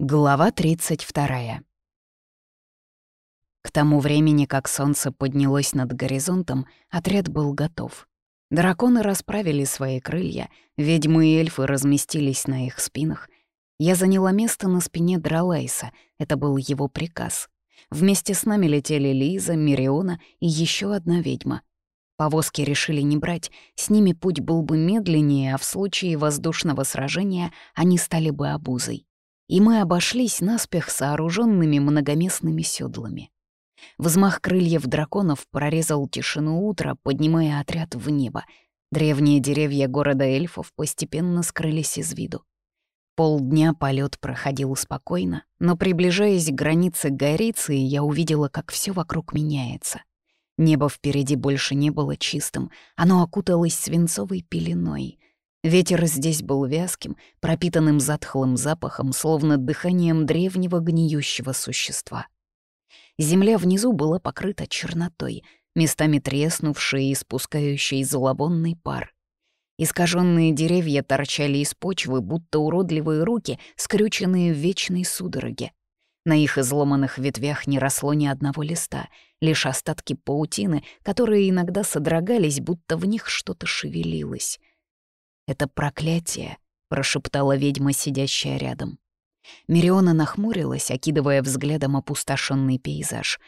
Глава 32. К тому времени, как солнце поднялось над горизонтом, отряд был готов. Драконы расправили свои крылья, ведьмы и эльфы разместились на их спинах. Я заняла место на спине Дралайса, это был его приказ. Вместе с нами летели Лиза, Мириона и еще одна ведьма. Повозки решили не брать, с ними путь был бы медленнее, а в случае воздушного сражения они стали бы обузой. И мы обошлись наспех сооруженными многоместными седлами. Взмах крыльев драконов прорезал тишину утра, поднимая отряд в небо. Древние деревья города эльфов постепенно скрылись из виду. Полдня полет проходил спокойно, но, приближаясь к границе Гориции, я увидела, как все вокруг меняется. Небо впереди больше не было чистым, оно окуталось свинцовой пеленой. Ветер здесь был вязким, пропитанным затхлым запахом, словно дыханием древнего гниющего существа. Земля внизу была покрыта чернотой, местами треснувшей и испускающей зловонный пар. Искаженные деревья торчали из почвы, будто уродливые руки, скрюченные в вечной судороге. На их изломанных ветвях не росло ни одного листа, лишь остатки паутины, которые иногда содрогались, будто в них что-то шевелилось. «Это проклятие», — прошептала ведьма, сидящая рядом. Мириона нахмурилась, окидывая взглядом опустошенный пейзаж.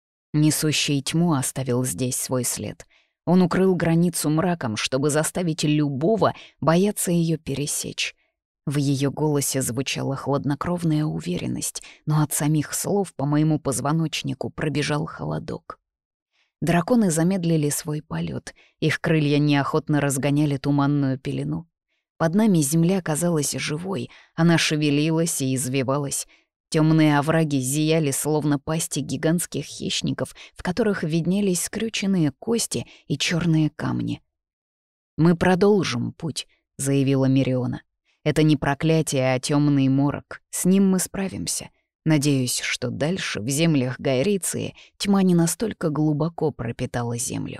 Несущий тьму оставил здесь свой след. Он укрыл границу мраком, чтобы заставить любого бояться ее пересечь. В ее голосе звучала хладнокровная уверенность, но от самих слов по моему позвоночнику пробежал холодок. Драконы замедлили свой полет, их крылья неохотно разгоняли туманную пелену. Под нами земля казалась живой, она шевелилась и извивалась. Темные овраги зияли, словно пасти гигантских хищников, в которых виднелись скрюченные кости и черные камни. «Мы продолжим путь», — заявила Мириона. «Это не проклятие, а темный морок. С ним мы справимся. Надеюсь, что дальше, в землях Гайриции, тьма не настолько глубоко пропитала землю».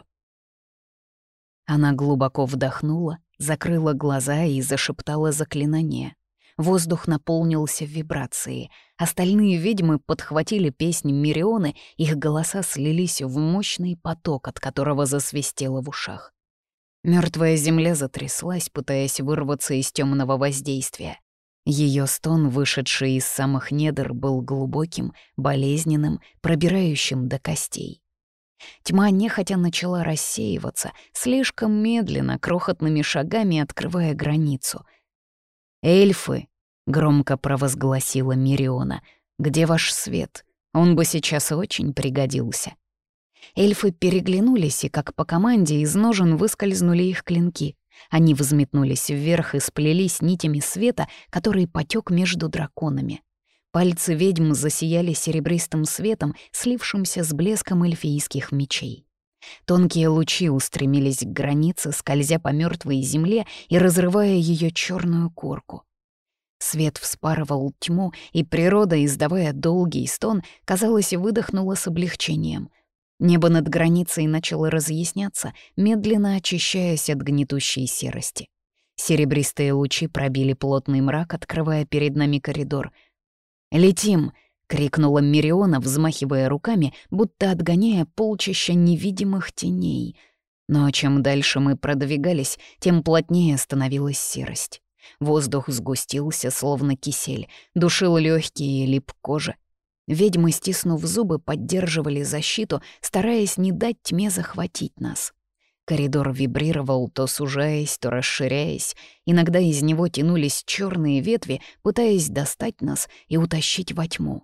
Она глубоко вдохнула, закрыла глаза и зашептала заклинание. Воздух наполнился вибрацией. Остальные ведьмы подхватили песнь Мирионы, их голоса слились в мощный поток, от которого засвистело в ушах. Мертвая земля затряслась, пытаясь вырваться из темного воздействия. Ее стон, вышедший из самых недр, был глубоким, болезненным, пробирающим до костей. Тьма нехотя начала рассеиваться, слишком медленно, крохотными шагами открывая границу. «Эльфы!» — громко провозгласила Мириона. «Где ваш свет? Он бы сейчас очень пригодился». Эльфы переглянулись, и как по команде из ножен выскользнули их клинки. Они взметнулись вверх и сплелись нитями света, который потек между драконами. Пальцы ведьм засияли серебристым светом, слившимся с блеском эльфийских мечей. Тонкие лучи устремились к границе, скользя по мертвой земле и разрывая ее черную корку. Свет вспарывал тьму, и природа, издавая долгий стон, казалось, выдохнула с облегчением. Небо над границей начало разъясняться, медленно очищаясь от гнетущей серости. Серебристые лучи пробили плотный мрак, открывая перед нами коридор. «Летим!» — крикнула Мириона, взмахивая руками, будто отгоняя полчища невидимых теней. Но чем дальше мы продвигались, тем плотнее становилась серость. Воздух сгустился, словно кисель, душил легкие и лип кожа. Ведьмы, стиснув зубы, поддерживали защиту, стараясь не дать тьме захватить нас. Коридор вибрировал, то сужаясь, то расширяясь. Иногда из него тянулись черные ветви, пытаясь достать нас и утащить во тьму.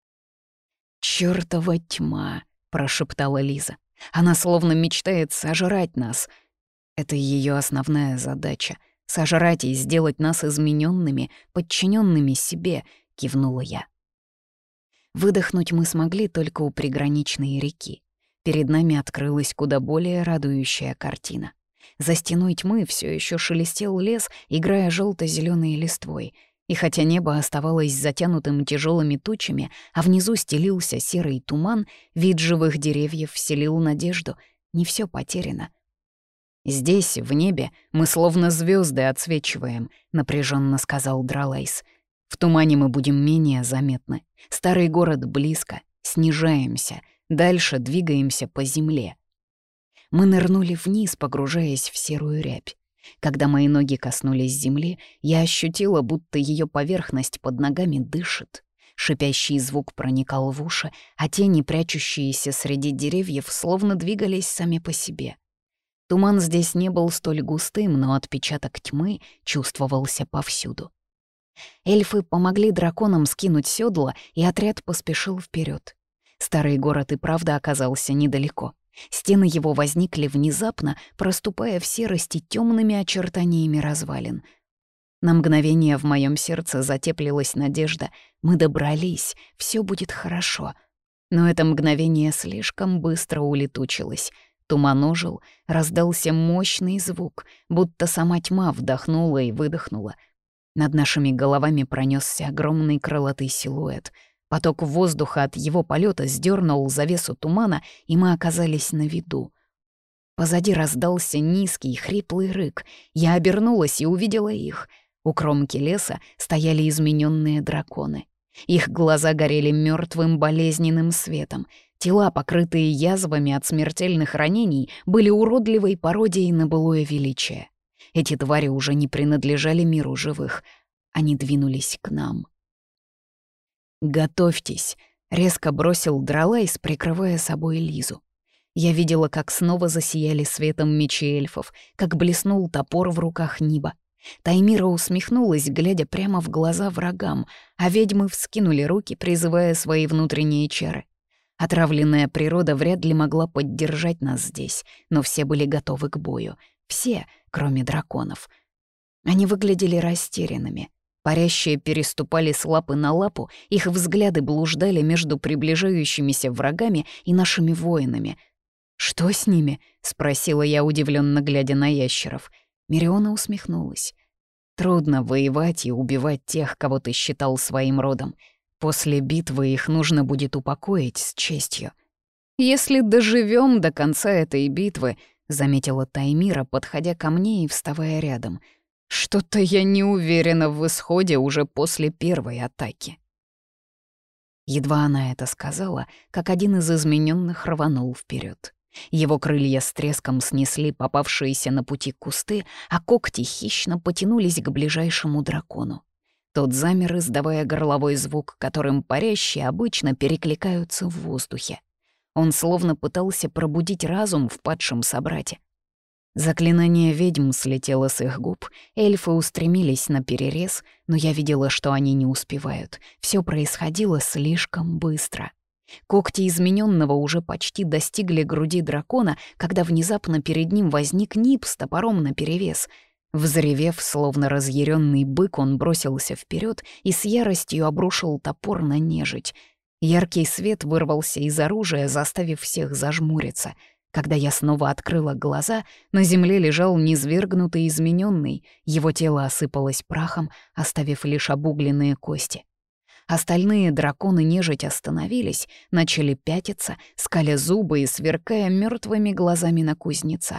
«Чёртова тьма!» — прошептала Лиза. «Она словно мечтает сожрать нас. Это ее основная задача — сожрать и сделать нас измененными, подчиненными себе», — кивнула я. Выдохнуть мы смогли только у приграничной реки. Перед нами открылась куда более радующая картина. За стеной тьмы все еще шелестел лес, играя желто-зеленой листвой. И хотя небо оставалось затянутым тяжелыми тучами, а внизу стелился серый туман, вид живых деревьев вселил надежду. Не все потеряно. «Здесь, в небе, мы словно звезды отсвечиваем», — напряженно сказал Дралайс. В тумане мы будем менее заметны. Старый город близко, снижаемся, дальше двигаемся по земле. Мы нырнули вниз, погружаясь в серую рябь. Когда мои ноги коснулись земли, я ощутила, будто ее поверхность под ногами дышит. Шипящий звук проникал в уши, а тени, прячущиеся среди деревьев, словно двигались сами по себе. Туман здесь не был столь густым, но отпечаток тьмы чувствовался повсюду. Эльфы помогли драконам скинуть седла, и отряд поспешил вперед. Старый город и правда оказался недалеко. Стены его возникли внезапно, проступая в серости темными очертаниями развалин. На мгновение в моем сердце затеплилась надежда. Мы добрались, все будет хорошо. Но это мгновение слишком быстро улетучилось. Туман ожил, раздался мощный звук, будто сама тьма вдохнула и выдохнула. Над нашими головами пронесся огромный крылатый силуэт. Поток воздуха от его полета сдернул завесу тумана, и мы оказались на виду. Позади раздался низкий, хриплый рык. Я обернулась и увидела их. У кромки леса стояли измененные драконы. Их глаза горели мертвым болезненным светом. Тела, покрытые язвами от смертельных ранений, были уродливой пародией на былое величие. Эти твари уже не принадлежали миру живых. Они двинулись к нам. «Готовьтесь», — резко бросил Дралайс, прикрывая собой Лизу. Я видела, как снова засияли светом мечи эльфов, как блеснул топор в руках Ниба. Таймира усмехнулась, глядя прямо в глаза врагам, а ведьмы вскинули руки, призывая свои внутренние чары. Отравленная природа вряд ли могла поддержать нас здесь, но все были готовы к бою. Все, кроме драконов. Они выглядели растерянными. Парящие переступали с лапы на лапу, их взгляды блуждали между приближающимися врагами и нашими воинами. «Что с ними?» — спросила я, удивленно глядя на ящеров. Мириона усмехнулась. «Трудно воевать и убивать тех, кого ты считал своим родом. После битвы их нужно будет упокоить с честью. Если доживем до конца этой битвы», — заметила Таймира, подходя ко мне и вставая рядом. «Что-то я не уверена в исходе уже после первой атаки». Едва она это сказала, как один из измененных рванул вперед. Его крылья с треском снесли попавшиеся на пути кусты, а когти хищно потянулись к ближайшему дракону. Тот замер, издавая горловой звук, которым парящие обычно перекликаются в воздухе. Он словно пытался пробудить разум в падшем собрате. Заклинание ведьм слетело с их губ, эльфы устремились на перерез, но я видела, что они не успевают. Все происходило слишком быстро. Когти измененного уже почти достигли груди дракона, когда внезапно перед ним возник Нип с топором наперевес. Взревев, словно разъяренный бык, он бросился вперед и с яростью обрушил топор на нежить. Яркий свет вырвался из оружия, заставив всех зажмуриться. Когда я снова открыла глаза, на земле лежал низвергнутый измененный, его тело осыпалось прахом, оставив лишь обугленные кости. Остальные драконы-нежить остановились, начали пятиться, скаля зубы и сверкая мертвыми глазами на кузнеца.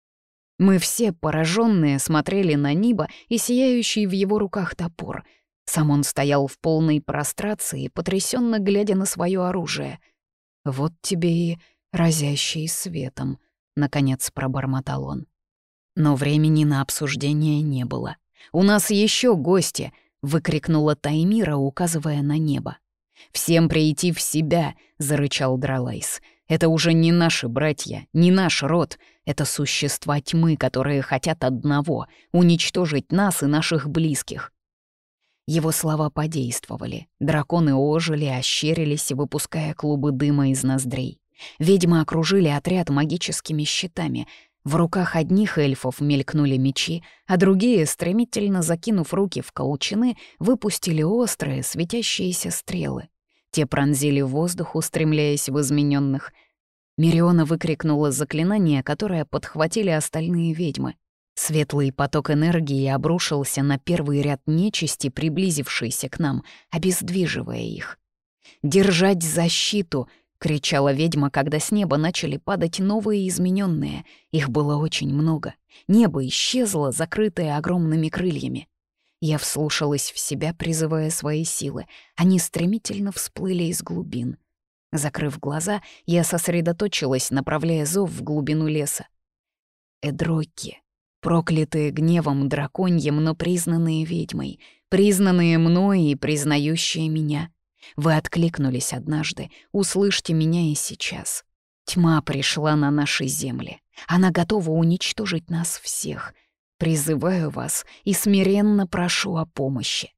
Мы все, пораженные, смотрели на Ниба и сияющий в его руках топор. Сам он стоял в полной прострации, потрясенно глядя на свое оружие. «Вот тебе и разящий светом», — наконец пробормотал он. Но времени на обсуждение не было. «У нас еще гости!» — выкрикнула Таймира, указывая на небо. «Всем прийти в себя!» — зарычал Дралайс. «Это уже не наши братья, не наш род. Это существа тьмы, которые хотят одного — уничтожить нас и наших близких». Его слова подействовали. Драконы ожили, ощерились, выпуская клубы дыма из ноздрей. Ведьмы окружили отряд магическими щитами. В руках одних эльфов мелькнули мечи, а другие, стремительно закинув руки в колчаны, выпустили острые, светящиеся стрелы. Те пронзили воздух, устремляясь в измененных. Мириона выкрикнула заклинание, которое подхватили остальные ведьмы. Светлый поток энергии обрушился на первый ряд нечисти, приблизившийся к нам, обездвиживая их. «Держать защиту!» — кричала ведьма, когда с неба начали падать новые измененные. Их было очень много. Небо исчезло, закрытое огромными крыльями. Я вслушалась в себя, призывая свои силы. Они стремительно всплыли из глубин. Закрыв глаза, я сосредоточилась, направляя зов в глубину леса. Эдроки, проклятые гневом драконьим, но признанные ведьмой, признанные мной и признающие меня. Вы откликнулись однажды, услышьте меня и сейчас. Тьма пришла на наши земли. Она готова уничтожить нас всех. Призываю вас и смиренно прошу о помощи.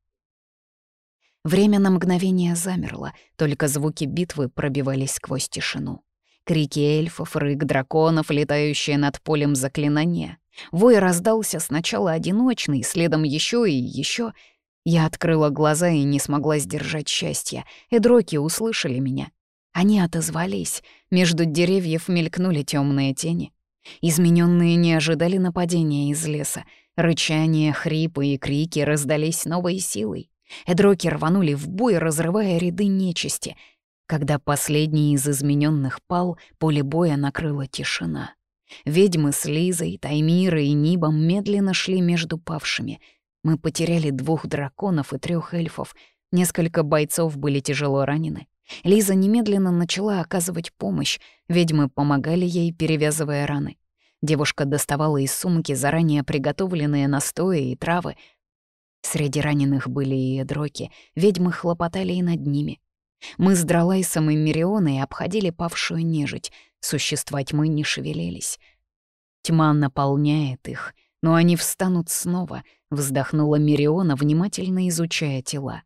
Время на мгновение замерло, только звуки битвы пробивались сквозь тишину. Крики эльфов, рык драконов, летающие над полем заклинания. Вой раздался сначала одиночный, следом еще и еще. Я открыла глаза и не смогла сдержать счастья. Эдроки услышали меня. Они отозвались. Между деревьев мелькнули темные тени. Измененные не ожидали нападения из леса. Рычание, хрипы и крики раздались новой силой. Эдроки рванули в бой, разрывая ряды нечисти. Когда последний из измененных пал, поле боя накрыла тишина. Ведьмы с Лизой, Таймирой и Нибом медленно шли между павшими. Мы потеряли 2 драконов и 3 эльфов. Несколько бойцов были тяжело ранены. Лиза немедленно начала оказывать помощь. Ведьмы помогали ей, перевязывая раны. Девушка доставала из сумки заранее приготовленные настои и травы. Среди раненых были и эдроки. Ведьмы хлопотали и над ними. Мы с Дралайсом и Мирионой обходили павшую нежить. Существа тьмы не шевелились. Тьма наполняет их, но они встанут снова, вздохнула Мириона, внимательно изучая тела.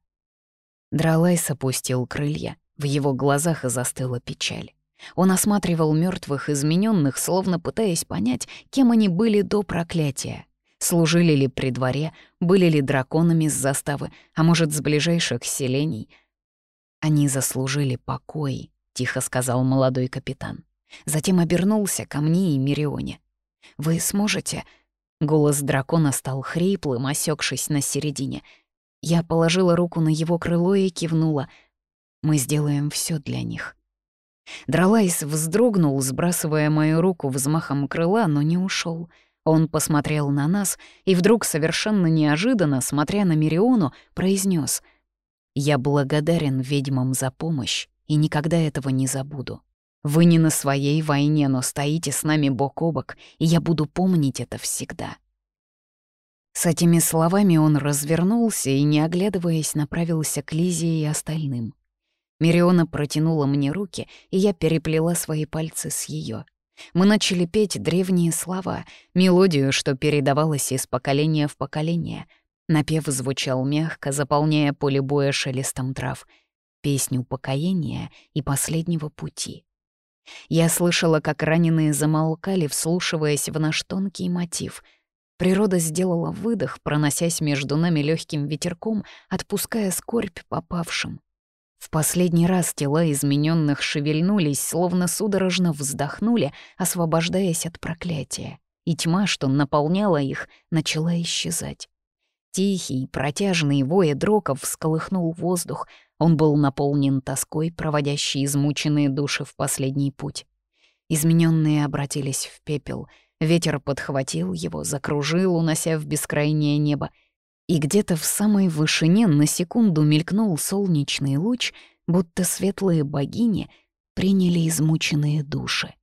Дралайс опустил крылья, в его глазах застыла печаль. Он осматривал мертвых измененных, словно пытаясь понять, кем они были до проклятия. Служили ли при дворе, были ли драконами с заставы, а может, с ближайших селений. «Они заслужили покой», — тихо сказал молодой капитан. Затем обернулся ко мне и Мирионе. «Вы сможете?» Голос дракона стал хриплым, осекшись на середине. Я положила руку на его крыло и кивнула. «Мы сделаем все для них». Дралайс вздрогнул, сбрасывая мою руку взмахом крыла, но не ушел. Он посмотрел на нас и вдруг, совершенно неожиданно, смотря на Мириону, произнес: «Я благодарен ведьмам за помощь и никогда этого не забуду. Вы не на своей войне, но стоите с нами бок о бок, и я буду помнить это всегда». С этими словами он развернулся и, не оглядываясь, направился к Лизе и остальным. Мириона протянула мне руки, и я переплела свои пальцы с ее. Мы начали петь древние слова, мелодию, что передавалась из поколения в поколение. Напев звучал мягко, заполняя поле боя шелестом трав. Песню покаяния и последнего пути. Я слышала, как раненые замолкали, вслушиваясь в наш тонкий мотив. Природа сделала выдох, проносясь между нами легким ветерком, отпуская скорбь попавшим. В последний раз тела измененных шевельнулись, словно судорожно вздохнули, освобождаясь от проклятия, и тьма, что наполняла их, начала исчезать. Тихий, протяжный вой дроков всколыхнул воздух. Он был наполнен тоской, проводящей измученные души в последний путь. Измененные обратились в пепел. Ветер подхватил его, закружил, унося в бескрайнее небо. И где-то в самой вышине на секунду мелькнул солнечный луч, будто светлые богини приняли измученные души.